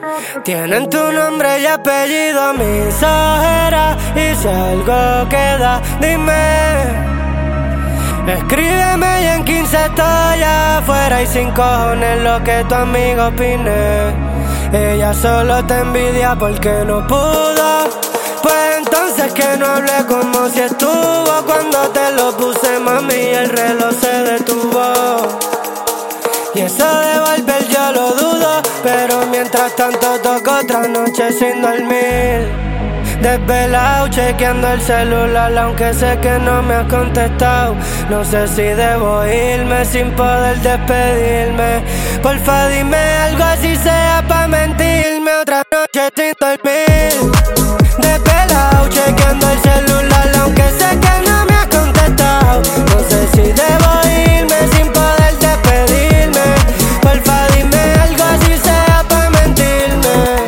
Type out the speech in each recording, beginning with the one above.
Tienen tu nombre y apellido, mis ojeras. Y si algo queda, dime. Escríbeme y en 15 estoy afuera. Y sin cojones lo que tu amigo opine. Ella solo te envidia porque no pudo. Pues entonces que no hablé como si estuvo. Cuando te lo puse, mami, el reloj se detuvo. Y eso de volver yo lo dudo, pero mientras tanto toco otra noche sin dormir. Desvelado chequeando el celular, aunque sé que no me has contestado. No sé si debo irme sin poder despedirme. Porfa dime algo así sea pa' mentirme. Otra noche sin dormir. Desvelado chequeando el celular, aunque sé que no me has contestado. No sé si debo irme sin poder despedirme. Porfa dime algo así sea pa' mentirme.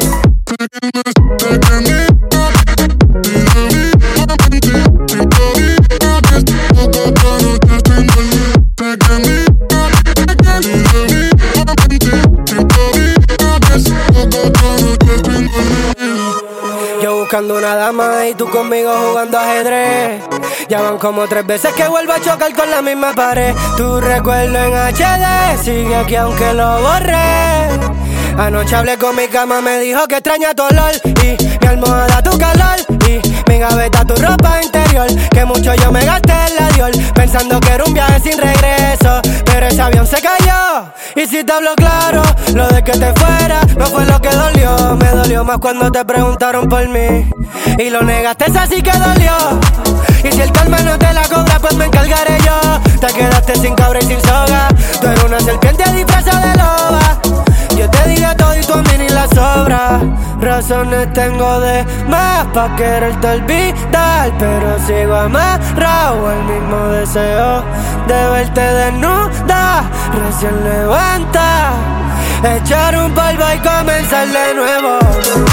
Yo buscando una dama y tú conmigo jugando ajedrez. Ya van como 3 veces que vuelvo a chocar con la misma pared. Tu recuerdo en HD sigue aquí aunque lo borré. Anoche hablé con mi cama, me dijo que extraña tu olor y mi almohada tu calor y mi gaveta tu ropa interior. Que mucho yo me gasté en la Dior, pensando que era un viaje sin regreso, pero ese avión se cayó. Y si te hablo claro, lo de que te fuera no fue lo que dolió. Me dolió más cuando te preguntaron por mí y lo negaste, esa sí que dolió. Y si el karma no te la cobra, pues me encargaré yo. Te quedaste sin cabra y sin soga. Tú eres una serpiente disfrazada de loba. Yo te di de todo y tú a mí ni la sobra. Razones tengo de más pa' quererte olvidar, pero sigo amarrado al mismo deseo de verte desnuda, recién levanta. Echar un polvo y comenzar de nuevo.